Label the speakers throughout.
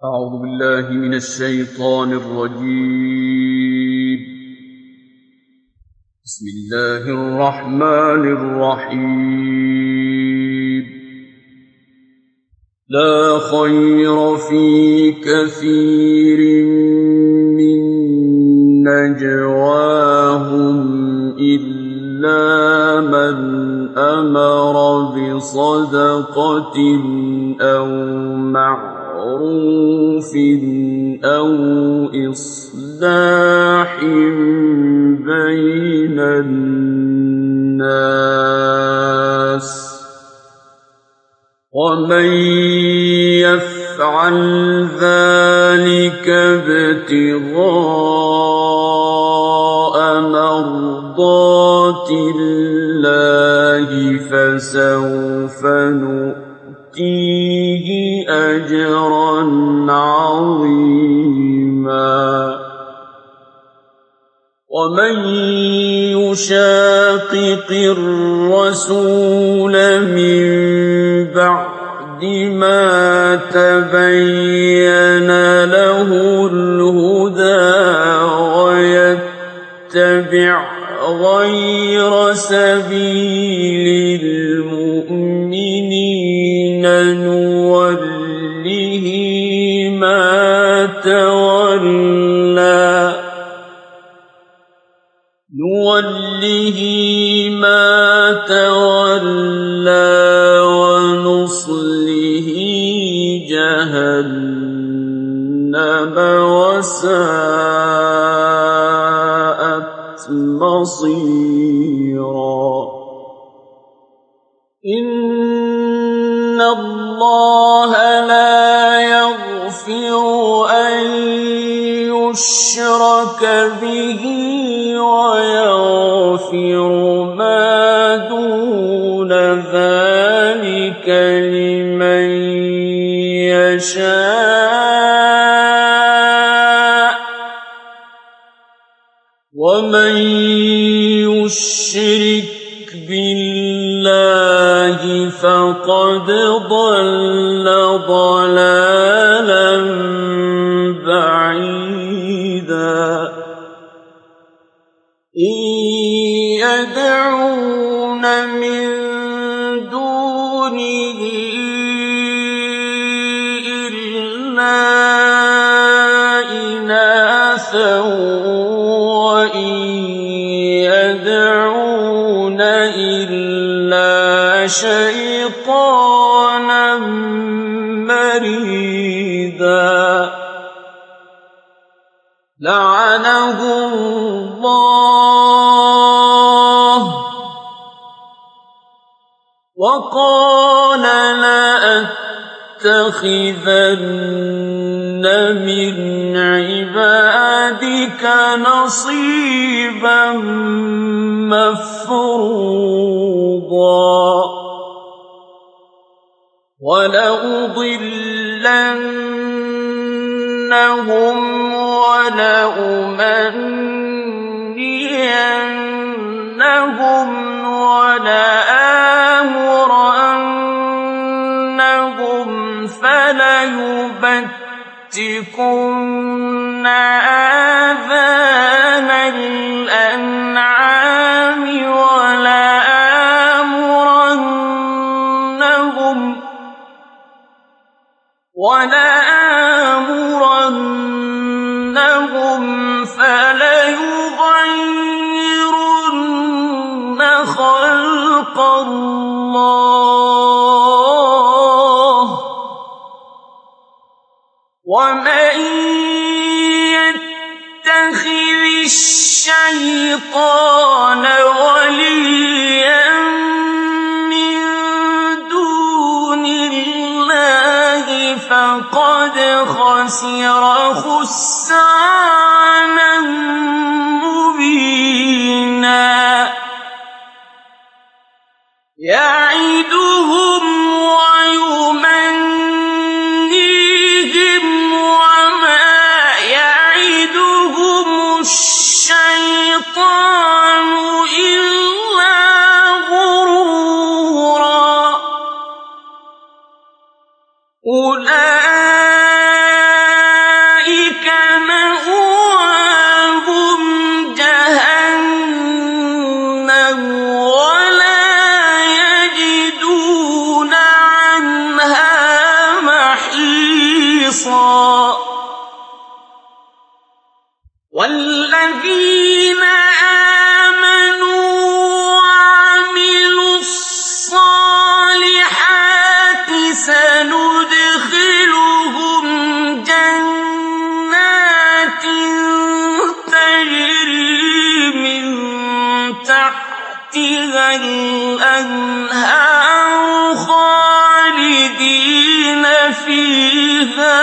Speaker 1: أعوذ بالله من الشيطان الرجيم. بسم الله الرحمن الرحيم. لا خير في كثير من نجواهم إلا من أمر بصدقة أو معروف أو إصلاح بين الناس، ومن يفعل ذلك ابتغاء مرضات الله فسوف نؤتيه أجرا عظيما. ومن يشاقق الرسول من بعد ما تبين له الهدى ويتبع غير سبيل المؤمنين نوله ما تولى ونصله جهنم وساءت مصيرا. إن الله لا يغفر أن يشرك به ويغفر ما دون ذلك لمن يشاء، ومن يشرك بالله فقد ضل ضلالا بعيدا. إن يدعون من دونه إلا إناثا وإن يدعون إلا شيطانا مريدا. لعنه الله وقال لأتخذن من عبادك نصيبا مفروضا ولأضلنهم ولأمنينهم ولآمرنهم فليبتكن آذان الأنعام ولآمرنهم فليغيرن خلق الله. ومن يتخذ الشيطان وليا من دون الله فقد خسر خسرانا مبينا. يعدهم ويمنيهم وما يعدهم الشيطان إلا غرورا. أولئك نصيرا والذين آمنوا وعملوا الصالحات سندخلهم جنات تجري من تحتها الأنهار خالدين فيها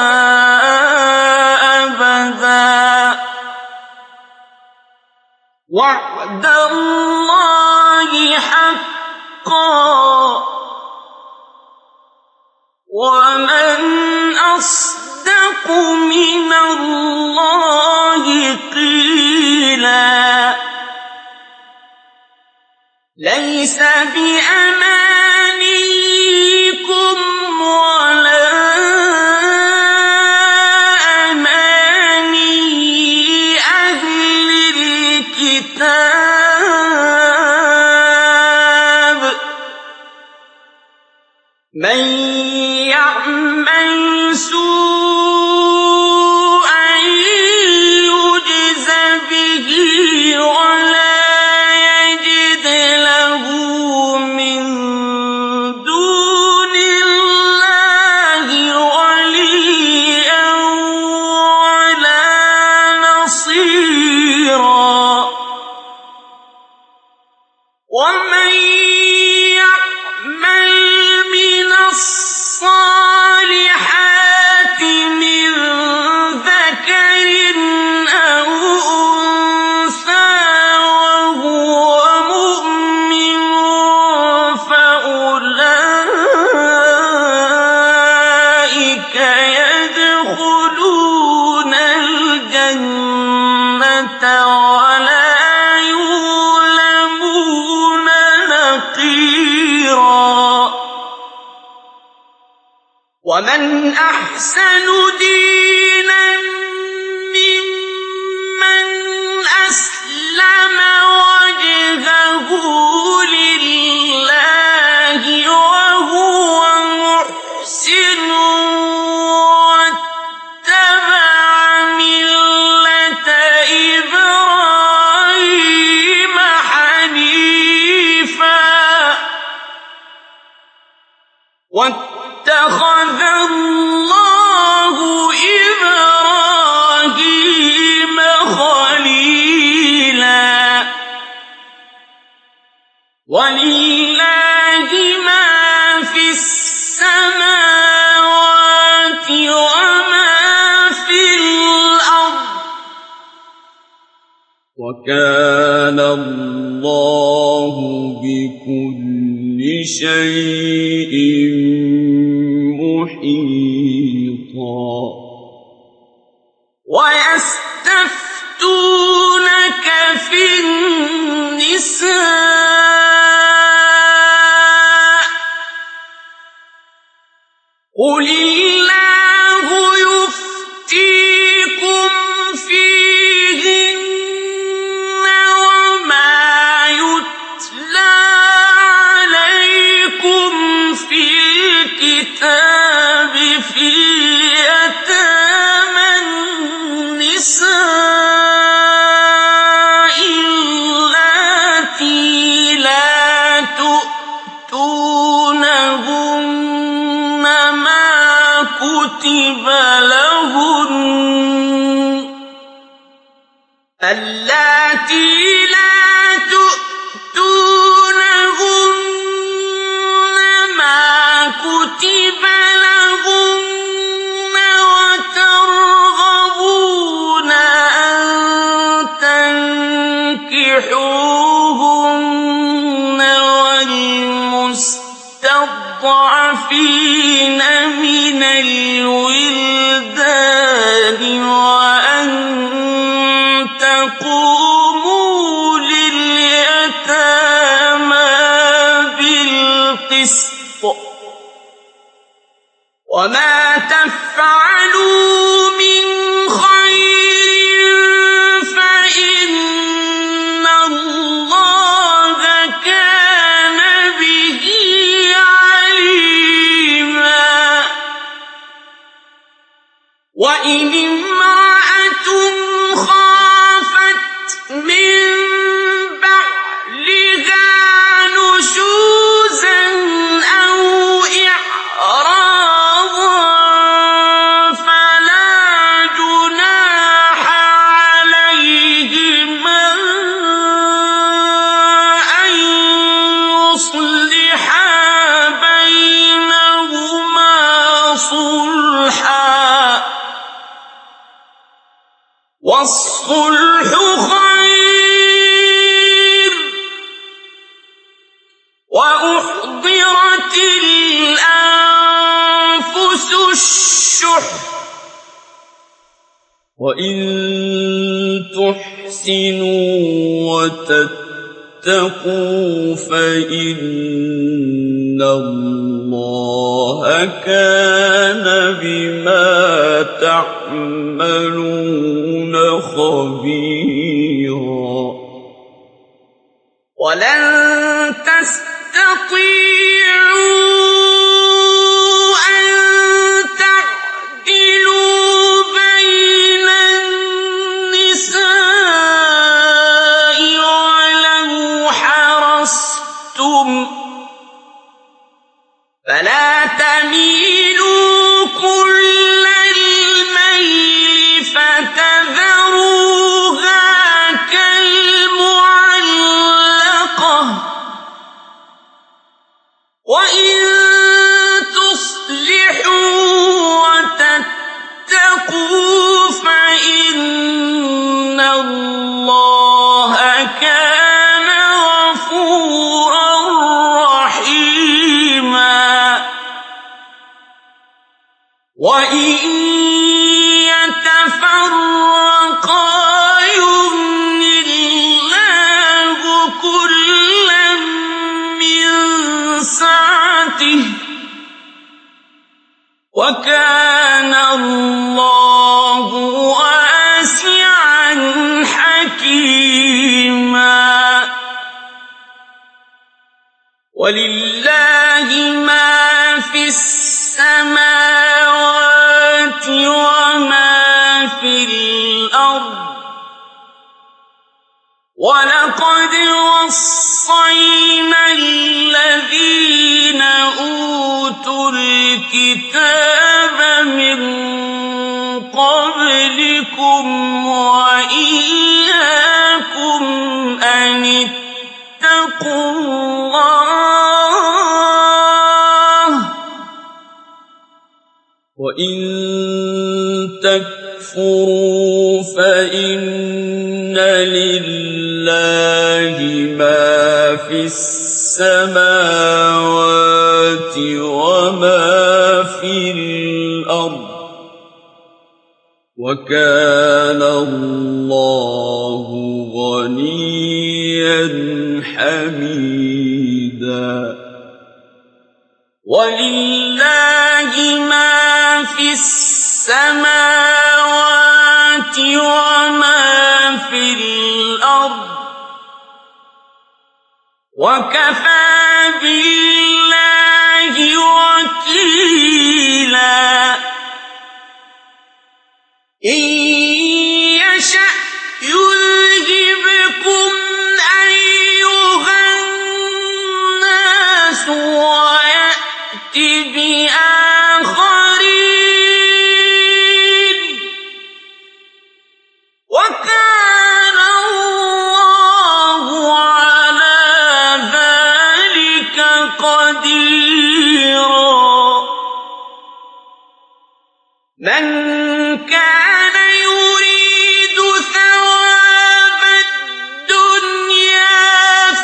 Speaker 1: أبدا وعد الله حقا ومن أصدق من الله قيلا ليس بأمانيكم ولا أماني أهل الكتاب من يعمل سوءا يجز به ولا يجد له من دون الله وليا ولا نصيرا ومن يعمل من الصالحات من ذكر أو أنثى وهو مؤمن فأولئك يدخلون الجنة ولا يظلمون نقيرا ومن أحسن دينا ممن أسلم وجهه لله وهو محسن واتبع ملة إبراهيم حنيفا واتخذ الله إبراهيم خليلا ولله ما في السماوات وما في الأرض وكان الله بكل شيء محيطا ويستفتونك في النساء قل الله يفتيكم فيهن وما يتلى عليكم في الكتاب في يتامى النساء اللاتي لا تؤتونهن ما كتب لهن اللاتي لا تؤتونهن ما كتب لهن وترغبون أن تنكحوهن والمستضعفين من الولدان وأن تقوموا لليتامى بالقسط وما تفعلوا من خير فإن الله كان به عليما وإن امرأة خافت من بعلها نشوزا أو إعراضا فلا جناح عليهما أن يصلحا بينهما صلحا والصلح خير وأحضرت الأنفس الشح وإن تحسنوا وتتقوا فإن الله كان بما تعملون خبيرا ولن تستطيعوا أن تعدلوا بين النساء ولو حرصتم فلا تميلوا كل الميل فتذروها كالمعلقة وإن تصلحوا وتتقوا فإن الله كان غفورا رحيما وإن يتفرقا يغن الله كلا من سعته وكان الله واسعا حكيما ولله ما في السماوات وما في الأرض ولقد وصينا الذين أوتوا الكتاب من قبلكم وإياكم أن اتقوا الله وإن تكفروا فإن لله ما في السماوات وما في الأرض وكان الله غنيا حميدا ولله ما في السماوات وما في الأرض وكفى بالله وكيلا إن يشأ يذهبكم أيها الناس ويأت بآخرين وكان الله على ذلك قديرا من كان يريد ثواب الدنيا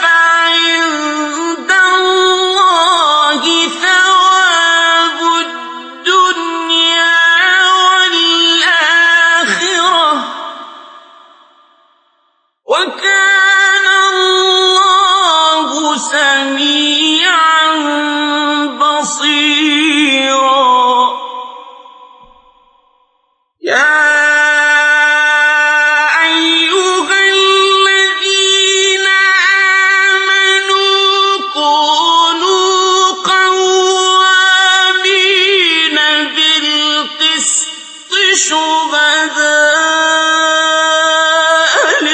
Speaker 1: فعند الله ثواب الدنيا والآخرة وكان الله سميعا بصيرا يا أيها الذين آمنوا كونوا قوامين بالقسط شهداء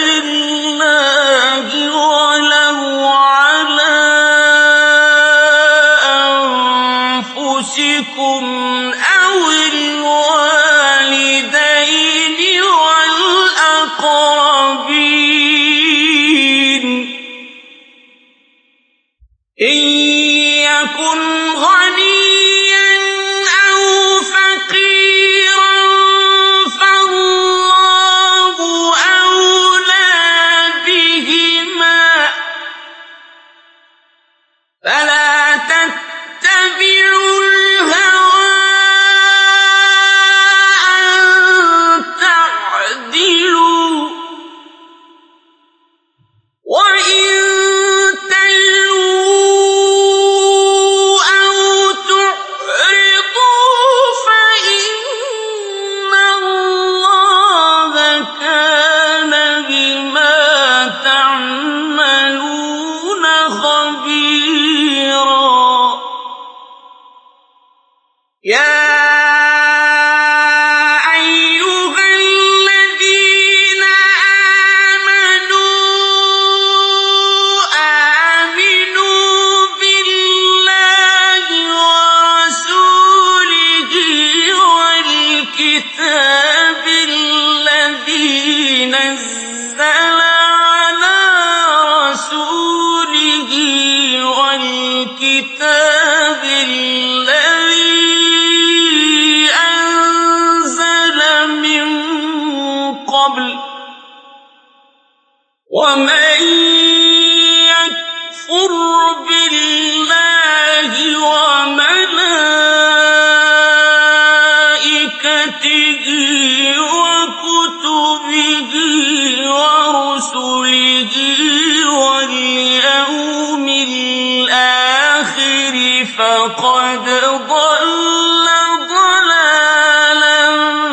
Speaker 1: لله ولو على أنفسكم أو الوالدين والأقربين إن يكن غنيا أو فقيرا فالله أولى بهما فلا تتبعوا الهوى أن تعدلوا وإن تلووا أو تعرضوا فإن الله كان بما تعملون خبيرا يا أيها الذين آمنوا بالله ورسوله والكتاب الذي نزل على رسوله والكتاب الذي أنزل من قبل ومن يكفر بالله وملائكته وكتبه ورسله واليوم الآخر فقد ضل ضلالا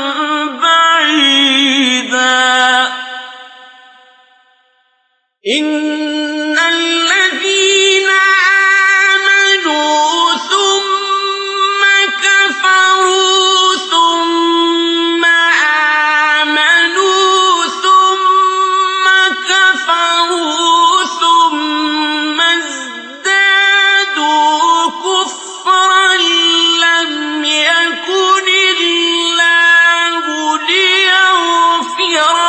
Speaker 1: بعيدا إن الذين آمنوا ثم كفروا ثم آمنوا ثم كفروا ثم ازدادوا كفرا لم يكن الله ليغفر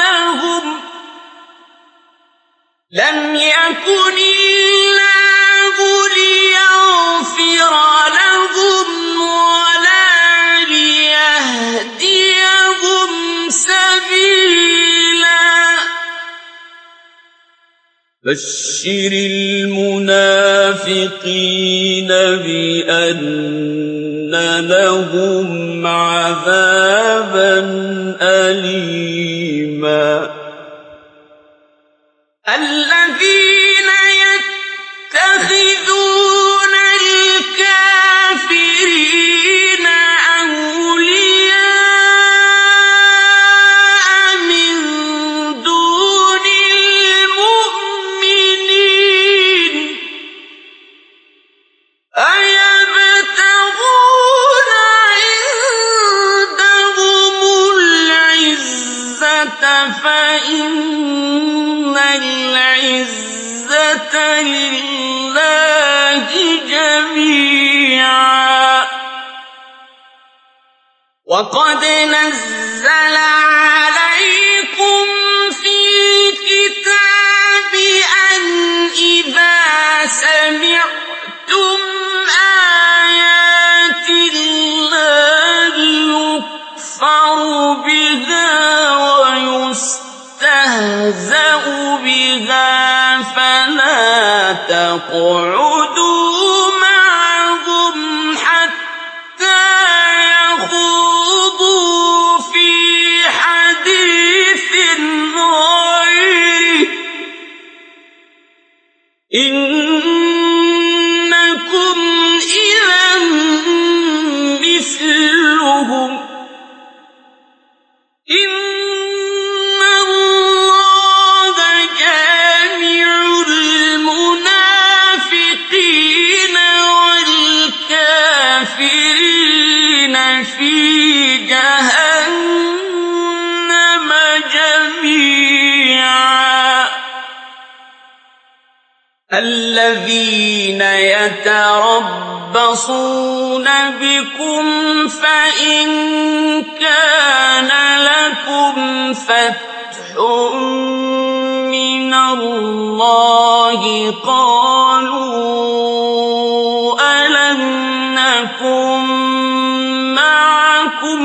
Speaker 1: لهم ولا ليهديهم سبيلا بشر المنافقين بأن لهم عذابا أليما الذين يتخذون الكافرين أولياء من دون المؤمنين أيبتغون عندهم العزة فإن العزة لله جميعا وقد نزل عليكم في الكتاب أن إذا سمعتم آيات الله يكفر بها ويستهزأ بها فلا تقعدوا معهم حتى يخوضوا في حديث غيره إنكم إذا مثلهم إن الله جامع المنافقين الذين يتربصون بكم فإن كان لكم فتح من الله قالوا ألم نكن معكم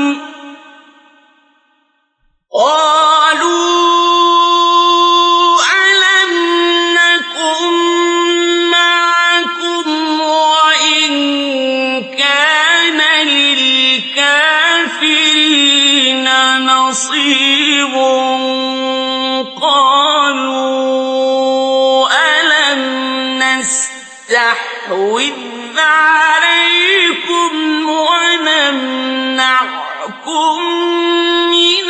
Speaker 1: وإن كان للكافرين نصيب قالوا ألم نستحوذ عليكم ونمنعكم من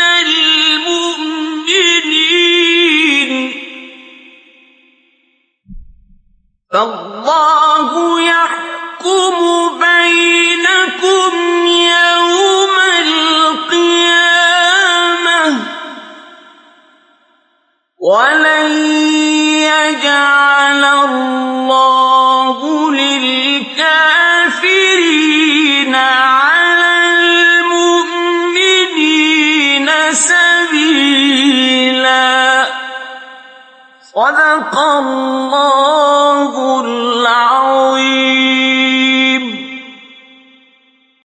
Speaker 1: المؤمنين فالله يحكم بينكم يوم القيامة ولن يجعل الله للكافرين على المؤمنين سبيلا صدق الله